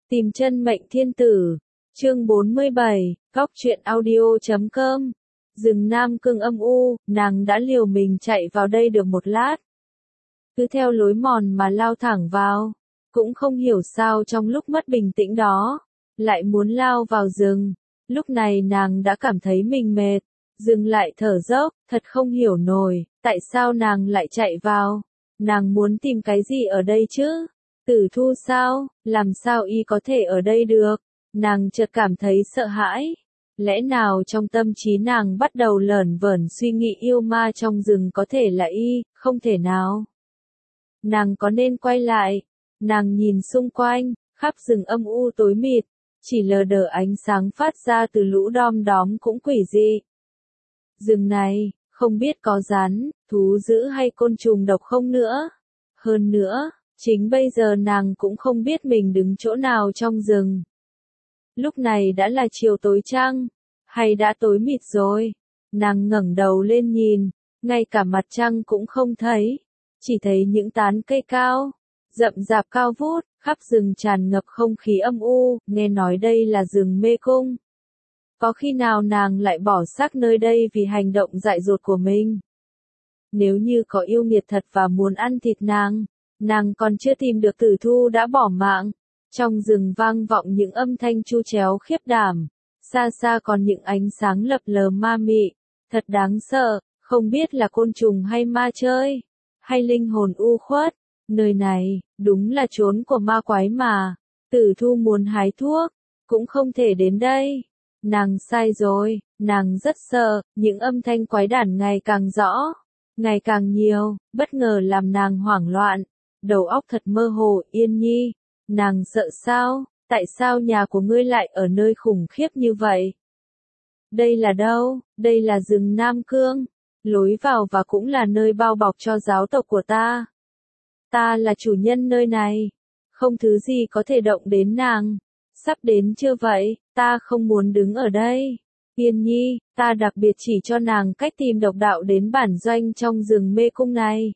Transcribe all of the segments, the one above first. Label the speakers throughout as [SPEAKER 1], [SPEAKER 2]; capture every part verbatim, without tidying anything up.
[SPEAKER 1] Tìm chân mệnh thiên tử. Chương bốn mươi bảy, góc truyện audio chấm com. Rừng Nam Cương âm u, nàng đã liều mình chạy vào đây được một lát. Cứ theo lối mòn mà lao thẳng vào. Cũng không hiểu sao trong lúc mất bình tĩnh đó, lại muốn lao vào rừng. Lúc này nàng đã cảm thấy mình mệt, dừng lại thở dốc, thật không hiểu nổi, tại sao nàng lại chạy vào. Nàng muốn tìm cái gì ở đây chứ? Tử Thu sao? Làm sao y có thể ở đây được? Nàng chợt cảm thấy sợ hãi. Lẽ nào trong tâm trí nàng bắt đầu lởn vởn suy nghĩ yêu ma trong rừng có thể là y, không thể nào. Nàng có nên quay lại? Nàng nhìn xung quanh, khắp rừng âm u tối mịt, chỉ lờ đờ ánh sáng phát ra từ lũ đom đóm cũng quỷ dị. Rừng này, không biết có rắn, thú dữ hay côn trùng độc không nữa. Hơn nữa, chính bây giờ nàng cũng không biết mình đứng chỗ nào trong rừng. Lúc này đã là chiều tối chăng? Hay đã tối mịt rồi? Nàng ngẩng đầu lên nhìn, ngay cả mặt trăng cũng không thấy. Chỉ thấy những tán cây cao, rậm rạp cao vút, khắp rừng tràn ngập không khí âm u, nghe nói đây là rừng mê cung. Có khi nào nàng lại bỏ xác nơi đây vì hành động dại dột của mình? Nếu như có yêu nghiệt thật và muốn ăn thịt nàng, nàng còn chưa tìm được Tử Thu đã bỏ mạng. Trong rừng vang vọng những âm thanh chu chéo khiếp đảm, xa xa còn những ánh sáng lập lờ ma mị, thật đáng sợ, không biết là côn trùng hay ma chơi, hay linh hồn u khuất. Nơi này, đúng là chốn của ma quái mà. Tử Thu muốn hái thuốc, cũng không thể đến đây. Nàng sai rồi, nàng rất sợ, những âm thanh quái đản ngày càng rõ, ngày càng nhiều, bất ngờ làm nàng hoảng loạn, đầu óc thật mơ hồ. Yên Nhi, nàng sợ sao? Tại sao nhà của ngươi lại ở nơi khủng khiếp như vậy? Đây là đâu? Đây là rừng Nam Cương, lối vào và cũng là nơi bao bọc cho giáo tộc của ta. Ta là chủ nhân nơi này, không thứ gì có thể động đến nàng. Sắp đến chưa vậy? Ta không muốn đứng ở đây. Yên Nhi, ta đặc biệt chỉ cho nàng cách tìm độc đạo đến bản doanh trong rừng mê cung này.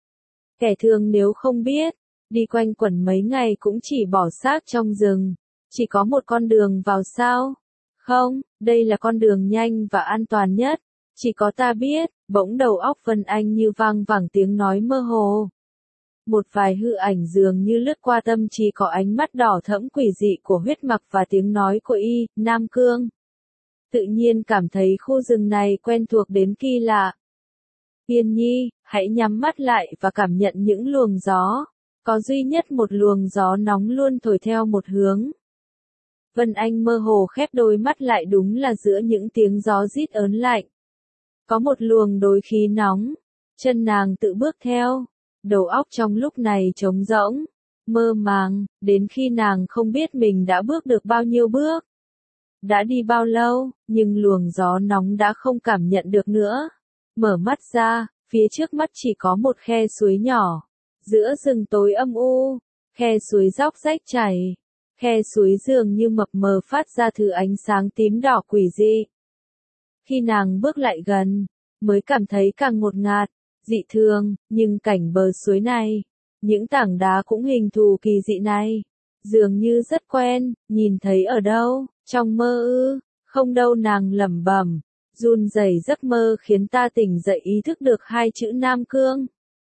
[SPEAKER 1] Kẻ thường nếu không biết, đi quanh quẩn mấy ngày cũng chỉ bỏ xác trong rừng. Chỉ có một con đường vào sao? Không, đây là con đường nhanh và an toàn nhất. Chỉ có ta biết. Bỗng đầu óc Vân Anh như vang vẳng tiếng nói mơ hồ. Một vài hư ảnh dường như lướt qua tâm trí, có ánh mắt đỏ thẫm quỷ dị của huyết mặc và tiếng nói của y, Nam Cương. Tự nhiên cảm thấy khu rừng này quen thuộc đến kỳ lạ. Yên Nhi, hãy nhắm mắt lại và cảm nhận những luồng gió. Có duy nhất một luồng gió nóng luôn thổi theo một hướng. Vân Anh mơ hồ khép đôi mắt lại, đúng là giữa những tiếng gió rít ớn lạnh. Có một luồng đối khí nóng. Chân nàng tự bước theo. Đầu óc trong lúc này trống rỗng, mơ màng, đến khi nàng không biết mình đã bước được bao nhiêu bước. Đã đi bao lâu, nhưng luồng gió nóng đã không cảm nhận được nữa. Mở mắt ra, phía trước mắt chỉ có một khe suối nhỏ. Giữa rừng tối âm u, khe suối róc rách chảy. Khe suối dường như mập mờ phát ra thứ ánh sáng tím đỏ quỷ dị. Khi nàng bước lại gần, mới cảm thấy càng ngột ngạt, dị thường, nhưng cảnh bờ suối này, những tảng đá cũng hình thù kỳ dị này, dường như rất quen. Nhìn thấy ở đâu? Trong mơ ư? Không đâu, nàng lẩm bẩm. Run rẩy giấc mơ khiến ta tỉnh dậy ý thức được hai chữ Nam Cương.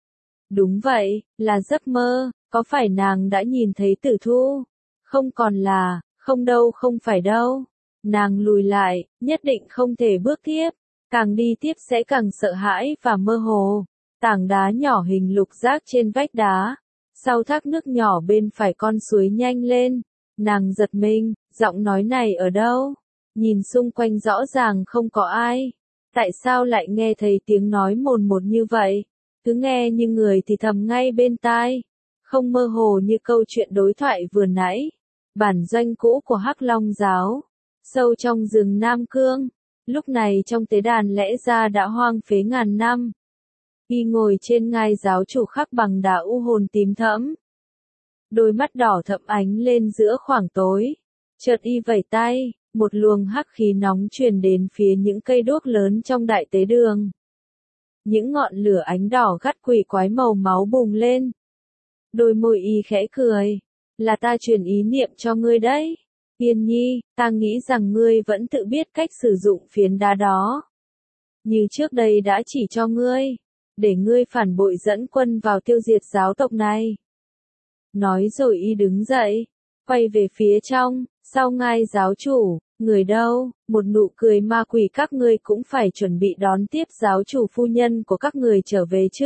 [SPEAKER 1] Đúng vậy, là giấc mơ. Có phải nàng đã nhìn thấy Tử Thu? Không còn là, không đâu, không phải đâu. Nàng lùi lại, nhất định không thể bước tiếp. Càng đi tiếp sẽ càng sợ hãi và mơ hồ. Tảng đá nhỏ hình lục giác trên vách đá. Sau thác nước nhỏ bên phải con suối nhanh lên. Nàng giật mình, giọng nói này ở đâu? Nhìn xung quanh rõ ràng không có ai. Tại sao lại nghe thấy tiếng nói mồn một như vậy? Cứ nghe như người thì thầm ngay bên tai. Không mơ hồ như câu chuyện đối thoại vừa nãy. Bản doanh cũ của Hắc Long giáo. Sâu trong rừng Nam Cương. Lúc này trong tế đàn lẽ ra đã hoang phế ngàn năm. Y ngồi trên ngai giáo chủ khắc bằng đá u hồn tím thẫm. Đôi mắt đỏ thẫm ánh lên giữa khoảng tối. Chợt y vẩy tay, một luồng hắc khí nóng truyền đến phía những cây đuốc lớn trong đại tế đường. Những ngọn lửa ánh đỏ gắt quỷ quái màu máu bùng lên. Đôi môi y khẽ cười. là ta truyền ý niệm cho ngươi đấy. Yên Nhi, ta nghĩ rằng ngươi vẫn tự biết cách sử dụng phiến đá đó. Như trước đây đã chỉ cho ngươi, để ngươi phản bội dẫn quân vào tiêu diệt giáo tộc này. Nói rồi y đứng dậy, quay về phía trong, sau ngai giáo chủ, người đâu, một nụ cười ma quỷ, các ngươi cũng phải chuẩn bị đón tiếp giáo chủ phu nhân của các người trở về chứ.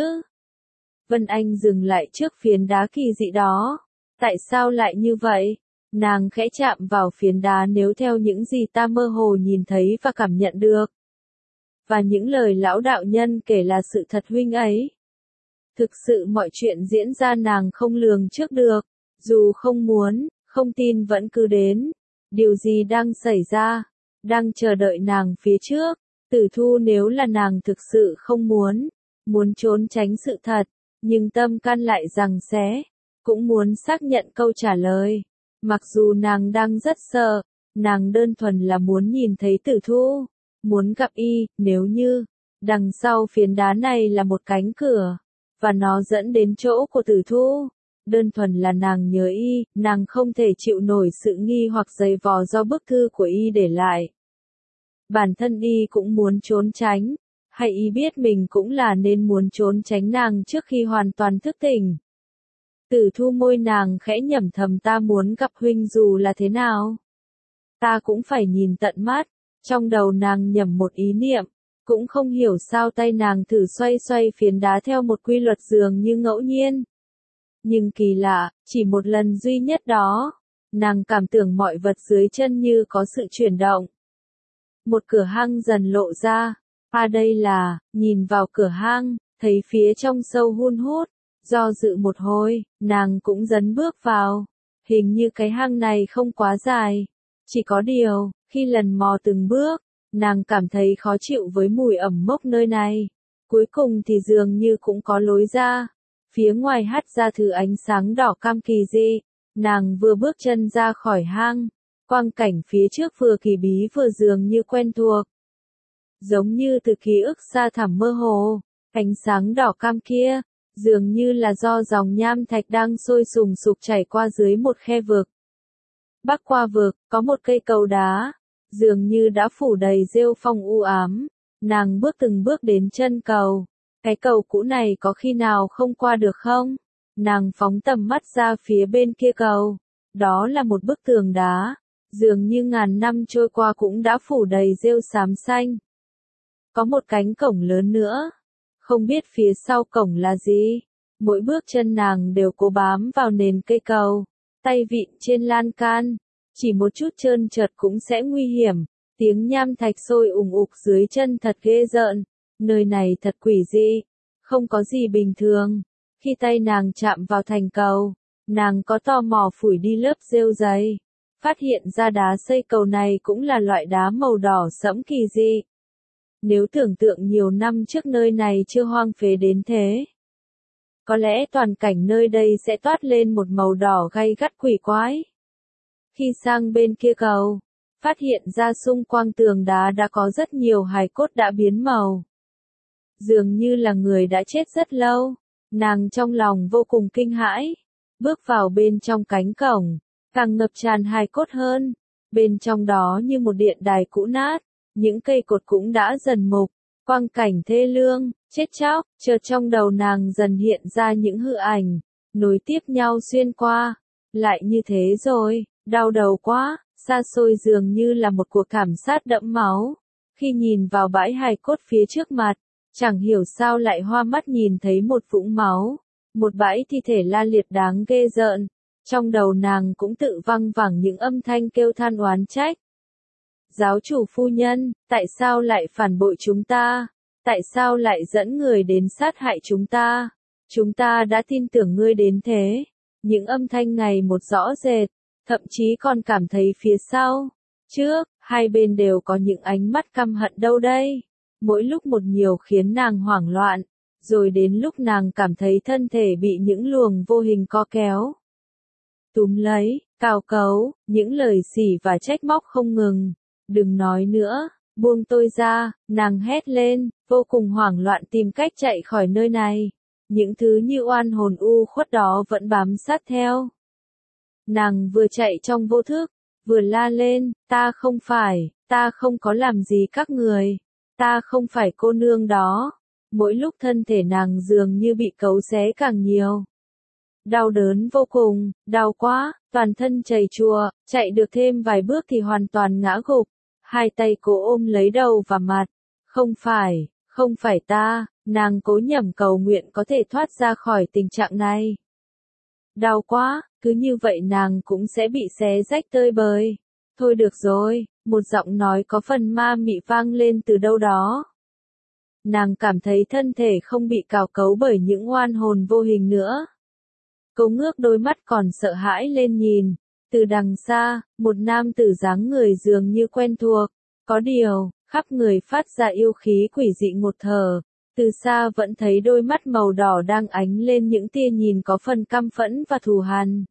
[SPEAKER 1] Vân Anh dừng lại trước phiến đá kỳ dị đó. Tại sao lại như vậy? Nàng khẽ chạm vào phiến đá, nếu theo những gì ta mơ hồ nhìn thấy và cảm nhận được. Và những lời lão đạo nhân kể là sự thật huynh ấy. Thực sự mọi chuyện diễn ra nàng không lường trước được. Dù không muốn, không tin vẫn cứ đến. Điều gì đang xảy ra? Đang chờ đợi nàng phía trước. Tử Thu nếu là nàng thực sự không muốn, muốn trốn tránh sự thật, nhưng tâm can lại rằng xé, cũng muốn xác nhận câu trả lời. Mặc dù nàng đang rất sợ, nàng đơn thuần là muốn nhìn thấy Tử Thu, muốn gặp y, nếu như, đằng sau phiến đá này là một cánh cửa, và nó dẫn đến chỗ của Tử Thu. Đơn thuần là nàng nhớ y, nàng không thể chịu nổi sự nghi hoặc dày vò do bức thư của y để lại. Bản thân y cũng muốn trốn tránh, hay y biết mình cũng là nên muốn trốn tránh nàng trước khi hoàn toàn thức tỉnh. Tử Thu môi nàng khẽ nhẩm thầm, ta muốn gặp huynh dù là thế nào. Ta cũng phải nhìn tận mắt. Trong đầu nàng nhẩm một ý niệm, cũng không hiểu sao tay nàng thử xoay xoay phiến đá theo một quy luật dường như ngẫu nhiên. Nhưng kỳ lạ, chỉ một lần duy nhất đó, nàng cảm tưởng mọi vật dưới chân như có sự chuyển động. Một cửa hang dần lộ ra. À đây là, nhìn vào cửa hang, thấy phía trong sâu hun hút. Do dự một hồi, nàng cũng dấn bước vào. Hình như cái hang này không quá dài. Chỉ có điều, khi lần mò từng bước, nàng cảm thấy khó chịu với mùi ẩm mốc nơi này. Cuối cùng thì dường như cũng có lối ra. Phía ngoài hắt ra thứ ánh sáng đỏ cam kỳ dị. Nàng vừa bước chân ra khỏi hang, quang cảnh phía trước vừa kỳ bí vừa dường như quen thuộc. Giống như từ ký ức xa thẳm mơ hồ, ánh sáng đỏ cam kia, dường như là do dòng nham thạch đang sôi sùng sục chảy qua dưới một khe vực. Bắc qua vực, có một cây cầu đá, dường như đã phủ đầy rêu phong u ám. Nàng bước từng bước đến chân cầu. Cái cầu cũ này có khi nào không qua được không? Nàng phóng tầm mắt ra phía bên kia cầu. Đó là một bức tường đá, dường như ngàn năm trôi qua cũng đã phủ đầy rêu xám xanh. Có một cánh cổng lớn nữa. Không biết phía sau cổng là gì. Mỗi bước chân nàng đều cố bám vào nền cây cầu, tay vịn trên lan can. Chỉ một chút trơn trượt cũng sẽ nguy hiểm. Tiếng nham thạch sôi ùng ục dưới chân thật ghê rợn. Nơi này thật quỷ dị. Không có gì bình thường. Khi tay nàng chạm vào thành cầu, nàng có tò mò phủi đi lớp rêu dày. Phát hiện ra đá xây cầu này cũng là loại đá màu đỏ sẫm kỳ dị. Nếu tưởng tượng nhiều năm trước nơi này chưa hoang phế đến thế, có lẽ toàn cảnh nơi đây sẽ toát lên một màu đỏ gay gắt quỷ quái. Khi sang bên kia cầu, phát hiện ra xung quanh tường đá đã có rất nhiều hài cốt đã biến màu. Dường như là người đã chết rất lâu. Nàng trong lòng vô cùng kinh hãi. Bước vào bên trong cánh cổng, càng ngập tràn hài cốt hơn. Bên trong đó như một điện đài cũ nát, những cây cột cũng đã dần mục, quang cảnh thê lương, chết chóc. Chợt trong đầu nàng dần hiện ra những hư ảnh, nối tiếp nhau xuyên qua. Lại như thế rồi, đau đầu quá, xa xôi dường như là một cuộc thảm sát đẫm máu. Khi nhìn vào bãi hài cốt phía trước mặt, chẳng hiểu sao lại hoa mắt nhìn thấy một vũng máu, một bãi thi thể la liệt đáng ghê rợn. Trong đầu nàng cũng tự văng vẳng những âm thanh kêu than oán trách. Giáo chủ phu nhân, tại sao lại phản bội chúng ta? Tại sao lại dẫn người đến sát hại chúng ta? Chúng ta đã tin tưởng ngươi đến thế. Những âm thanh ngày một rõ rệt, thậm chí còn cảm thấy phía sau, trước, hai bên đều có những ánh mắt căm hận đâu đây. Mỗi lúc một nhiều khiến nàng hoảng loạn, rồi đến lúc nàng cảm thấy thân thể bị những luồng vô hình co kéo. Túm lấy, cào cấu, những lời xỉ và trách móc không ngừng. Đừng nói nữa, buông tôi ra, nàng hét lên, vô cùng hoảng loạn tìm cách chạy khỏi nơi này. Những thứ như oan hồn u khuất đó vẫn bám sát theo. Nàng vừa chạy trong vô thức, vừa la lên, ta không phải, ta không có làm gì các người, ta không phải cô nương đó. Mỗi lúc thân thể nàng dường như bị cấu xé càng nhiều. Đau đớn vô cùng, đau quá, toàn thân chảy chùa, chạy được thêm vài bước thì hoàn toàn ngã gục. Hai tay cố ôm lấy đầu và mặt. Không phải, không phải ta, nàng cố nhẩm cầu nguyện có thể thoát ra khỏi tình trạng này. Đau quá, cứ như vậy nàng cũng sẽ bị xé rách tơi bời. Thôi được rồi, một giọng nói có phần ma mị vang lên từ đâu đó. Nàng cảm thấy thân thể không bị cào cấu bởi những oan hồn vô hình nữa. Cô ngước đôi mắt còn sợ hãi lên nhìn. Từ đằng xa, một nam tử dáng người dường như quen thuộc. Có điều, khắp người phát ra yêu khí quỷ dị ngột thở. Từ xa vẫn thấy đôi mắt màu đỏ đang ánh lên những tia nhìn có phần căm phẫn và thù hằn.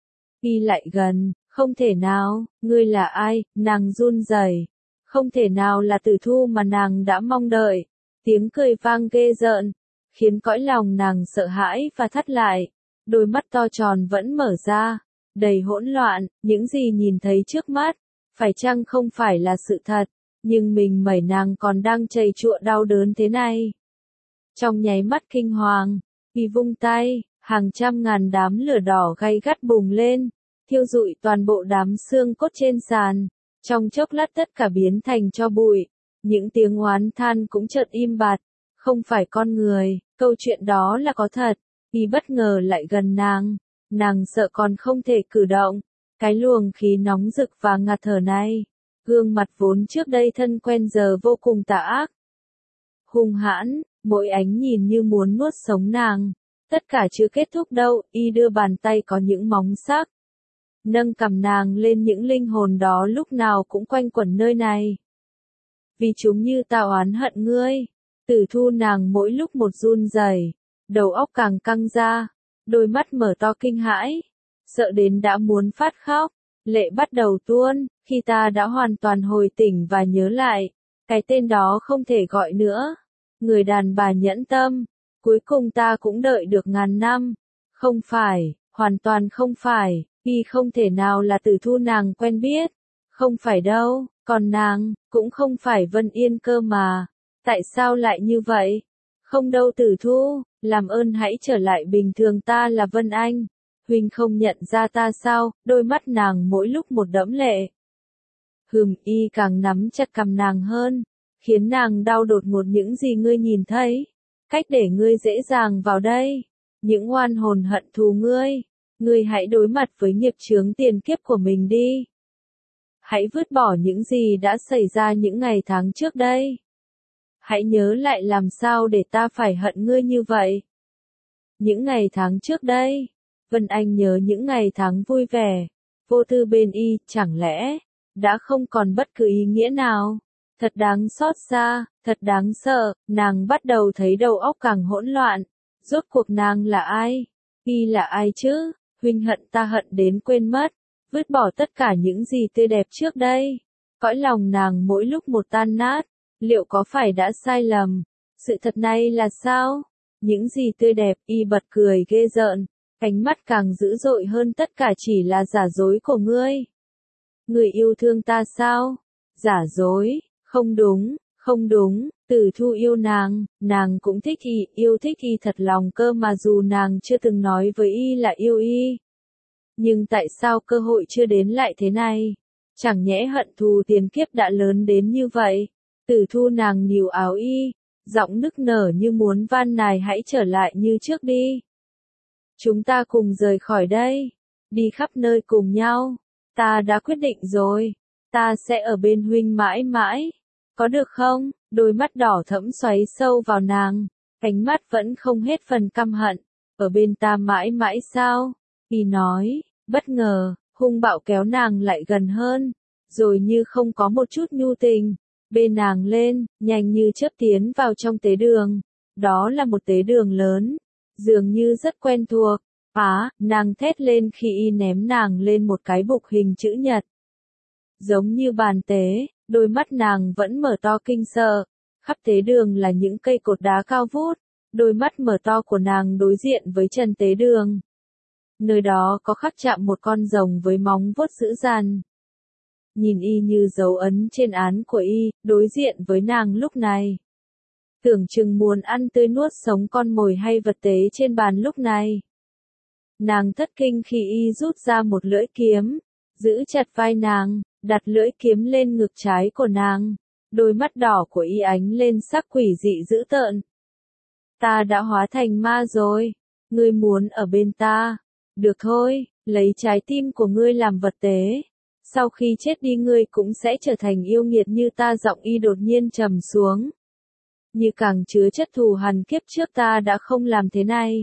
[SPEAKER 1] Đi lại gần, không thể nào, ngươi là ai, nàng run rẩy. Không thể nào là Tử Thu mà nàng đã mong đợi. Tiếng cười vang ghê rợn, khiến cõi lòng nàng sợ hãi và thắt lại. Đôi mắt to tròn vẫn mở ra, đầy hỗn loạn, những gì nhìn thấy trước mắt, phải chăng không phải là sự thật, nhưng mình mẩy nàng còn đang chầy chụa đau đớn thế này. Trong nháy mắt kinh hoàng, y vung tay, hàng trăm ngàn đám lửa đỏ gay gắt bùng lên, thiêu rụi toàn bộ đám xương cốt trên sàn, trong chốc lát tất cả biến thành tro bụi, những tiếng oán than cũng chợt im bặt, không phải con người, câu chuyện đó là có thật. Y bất ngờ lại gần nàng, nàng sợ còn không thể cử động, cái luồng khí nóng rực và ngạt thở này, gương mặt vốn trước đây thân quen giờ vô cùng tà ác. Hung hãn, mỗi ánh nhìn như muốn nuốt sống nàng, tất cả chưa kết thúc đâu, y đưa bàn tay có những móng sắc, nâng cầm nàng lên những linh hồn đó lúc nào cũng quanh quẩn nơi này. Vì chúng như ta oán hận ngươi, Tử Thu nàng mỗi lúc một run rẩy. Đầu óc càng căng ra, đôi mắt mở to kinh hãi, sợ đến đã muốn phát khóc, lệ bắt đầu tuôn, khi ta đã hoàn toàn hồi tỉnh và nhớ lại, cái tên đó không thể gọi nữa, người đàn bà nhẫn tâm, cuối cùng ta cũng đợi được ngàn năm, không phải, hoàn toàn không phải, y không thể nào là Tử Thu nàng quen biết, không phải đâu, còn nàng, cũng không phải Vân Yên cơ mà, tại sao lại như vậy? Không đâu Tử Thu, làm ơn hãy trở lại bình thường, ta là Vân Anh. Huynh không nhận ra ta sao? Đôi mắt nàng mỗi lúc một đẫm lệ. Hừm, y càng nắm chặt cầm nàng hơn, khiến nàng đau đột ngột. Những gì ngươi nhìn thấy, cách để ngươi dễ dàng vào đây, những oan hồn hận thù ngươi, ngươi hãy đối mặt với nghiệp chướng tiền kiếp của mình đi. Hãy vứt bỏ những gì đã xảy ra những ngày tháng trước đây. Hãy nhớ lại làm sao để ta phải hận ngươi như vậy. Những ngày tháng trước đây, Vân Anh nhớ những ngày tháng vui vẻ, vô tư bên y, chẳng lẽ, đã không còn bất cứ ý nghĩa nào. Thật đáng xót xa, thật đáng sợ, nàng bắt đầu thấy đầu óc càng hỗn loạn. Rốt cuộc nàng là ai? Y là ai chứ? Huynh hận ta hận đến quên mất, vứt bỏ tất cả những gì tươi đẹp trước đây. Cõi lòng nàng mỗi lúc một tan nát. Liệu có phải đã sai lầm? Sự thật này là sao? Những gì tươi đẹp, y bật cười ghê rợn, ánh mắt càng dữ dội hơn, tất cả chỉ là giả dối của ngươi. Người yêu thương ta sao? Giả dối, không đúng, không đúng, Tử Thu yêu nàng, nàng cũng thích y, yêu thích y thật lòng cơ mà dù nàng chưa từng nói với y là yêu y. Nhưng tại sao cơ hội chưa đến lại thế này? Chẳng nhẽ hận thù tiền kiếp đã lớn đến như vậy? Tử Thu nàng níu áo y, giọng nức nở như muốn van nài hãy trở lại như trước đi. Chúng ta cùng rời khỏi đây, đi khắp nơi cùng nhau. Ta đã quyết định rồi, ta sẽ ở bên huynh mãi mãi. Có được không? Đôi mắt đỏ thẫm xoáy sâu vào nàng, ánh mắt vẫn không hết phần căm hận. Ở bên ta mãi mãi sao? Y nói, bất ngờ, hung bạo kéo nàng lại gần hơn, rồi như không có một chút nhu tình. Bê nàng lên, nhanh như chớp tiến vào trong tế đường. Đó là một tế đường lớn, dường như rất quen thuộc. Á, nàng thét lên khi y ném nàng lên một cái bục hình chữ nhật. Giống như bàn tế, đôi mắt nàng vẫn mở to kinh sợ. Khắp tế đường là những cây cột đá cao vút. Đôi mắt mở to của nàng đối diện với trần tế đường. nơi đó có khắc chạm một con rồng với móng vuốt dữ dằn. Nhìn y như dấu ấn trên án của y, đối diện với nàng lúc này. Tưởng chừng muốn ăn tươi nuốt sống con mồi hay vật tế trên bàn lúc này. Nàng thất kinh khi y rút ra một lưỡi kiếm, giữ chặt vai nàng, đặt lưỡi kiếm lên ngực trái của nàng. Đôi mắt đỏ của y ánh lên sắc quỷ dị dữ tợn. Ta đã hóa thành ma rồi, ngươi muốn ở bên ta. Được thôi, lấy trái tim của ngươi làm vật tế. Sau khi chết đi ngươi cũng sẽ trở thành yêu nghiệt như ta. Giọng y đột nhiên trầm xuống. Như càng chứa chất thù hằn kiếp trước ta đã không làm thế này.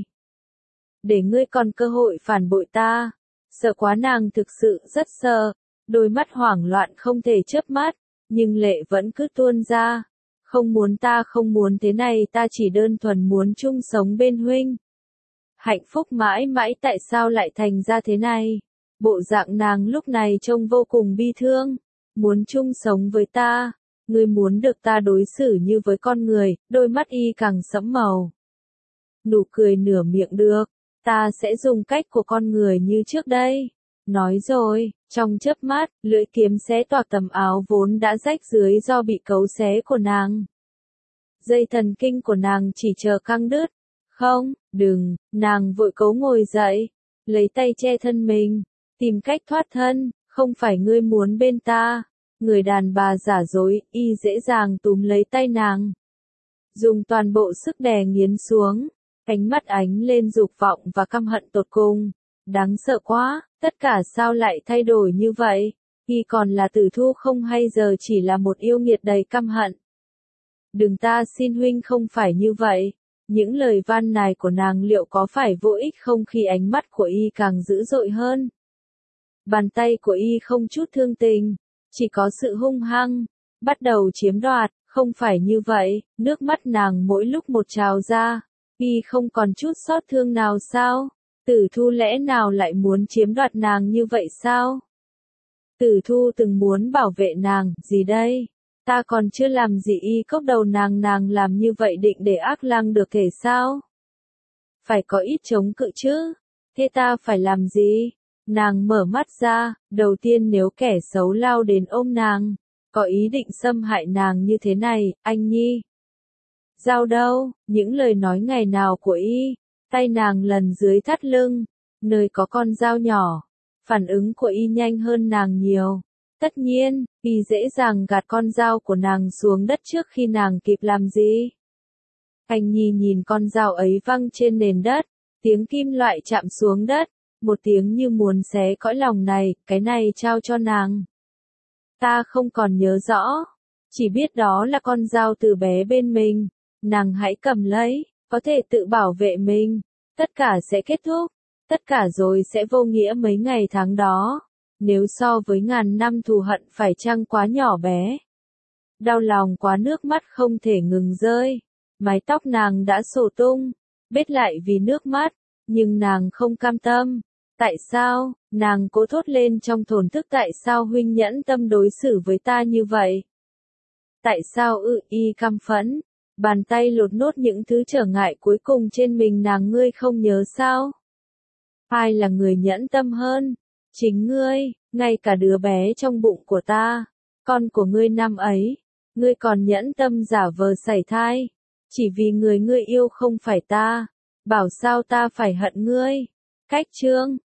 [SPEAKER 1] Để ngươi còn cơ hội phản bội ta. Sợ quá nàng thực sự rất sợ. Đôi mắt hoảng loạn không thể chớp mắt. Nhưng lệ vẫn cứ tuôn ra. Không muốn ta không muốn thế này ta chỉ đơn thuần muốn chung sống bên huynh. Hạnh phúc mãi mãi tại sao lại thành ra thế này? Bộ dạng nàng lúc này trông vô cùng bi thương. Muốn chung sống với ta. Ngươi muốn được ta đối xử như với con người, đôi mắt y càng sẫm màu. Nụ cười nửa miệng được. Ta sẽ dùng cách của con người như trước đây. Nói rồi, trong chớp mắt, lưỡi kiếm xé toạc tấm áo vốn đã rách dưới do bị cấu xé của nàng. Dây thần kinh của nàng chỉ chờ căng đứt. Không, đừng, nàng vội cố ngồi dậy, lấy tay che thân mình, tìm cách thoát thân, không phải ngươi muốn bên ta. Người đàn bà giả dối, y dễ dàng túm lấy tay nàng. Dùng toàn bộ sức đè nghiến xuống, ánh mắt ánh lên dục vọng và căm hận tột cùng. Đáng sợ quá, tất cả sao lại thay đổi như vậy? Y còn là Tử Thu không hay giờ chỉ là một yêu nghiệt đầy căm hận? Đừng ta xin huynh không phải như vậy. Những lời van nài của nàng liệu có phải vô ích không khi ánh mắt của y càng dữ dội hơn? Bàn tay của y không chút thương tình, chỉ có sự hung hăng, bắt đầu chiếm đoạt, không phải như vậy, nước mắt nàng mỗi lúc một trào ra, y không còn chút xót thương nào sao? Tử Thu lẽ nào lại muốn chiếm đoạt nàng như vậy sao? Tử Thu từng muốn bảo vệ nàng, gì đây? Ta còn chưa làm gì y cốc đầu nàng nàng làm như vậy định để ác lang được thể sao? Phải có ít chống cự chứ? Thế ta phải làm gì? Nàng mở mắt ra, đầu tiên nếu kẻ xấu lao đến ôm nàng, có ý định xâm hại nàng như thế này, anh Nhi. Dao đâu, những lời nói ngày nào của y, tay nàng lần dưới thắt lưng, nơi có con dao nhỏ, phản ứng của y nhanh hơn nàng nhiều. Tất nhiên, y dễ dàng gạt con dao của nàng xuống đất trước khi nàng kịp làm gì. Anh Nhi nhìn con dao ấy văng trên nền đất, tiếng kim loại chạm xuống đất, một tiếng như muốn xé cõi lòng này, cái này trao cho nàng. Ta không còn nhớ rõ, chỉ biết đó là con dao từ bé bên mình, nàng hãy cầm lấy, có thể tự bảo vệ mình, tất cả sẽ kết thúc, tất cả rồi sẽ vô nghĩa mấy ngày tháng đó. Nếu so với ngàn năm thù hận phải chăng quá nhỏ bé. Đau lòng quá nước mắt không thể ngừng rơi. Mái tóc nàng đã xổ tung, bết lại vì nước mắt, nhưng nàng không cam tâm. Tại sao, nàng cố thốt lên trong thổn thức tại sao huynh nhẫn tâm đối xử với ta như vậy? Tại sao ư y căm phẫn, bàn tay lột nốt những thứ trở ngại cuối cùng trên mình nàng ngươi không nhớ sao? Ai là người nhẫn tâm hơn? Chính ngươi, ngay cả đứa bé trong bụng của ta, con của ngươi năm ấy, ngươi còn nhẫn tâm giả vờ sảy thai, chỉ vì người ngươi yêu không phải ta, bảo sao ta phải hận ngươi. Cách chương